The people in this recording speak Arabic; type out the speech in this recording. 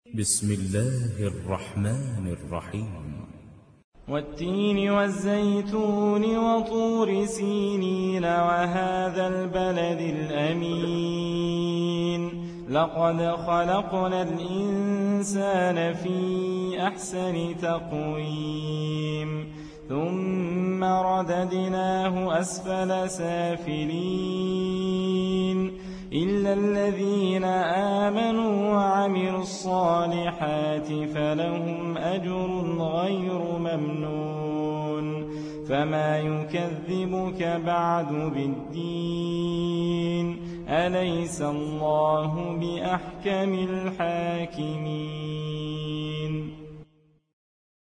بسم الله الرحمن الرحيم والتين والزيتون وطور سينين وهذا البلد الأمين لقد خلقنا الإنسان في أحسن تقويم ثم رددناه أسفل سافلين إلا الذين آمنوا وعملوا الصالحات فلهم أجر غير ممنون فما يكذبك بعد بالدين أليس الله بأحكم الحاكمين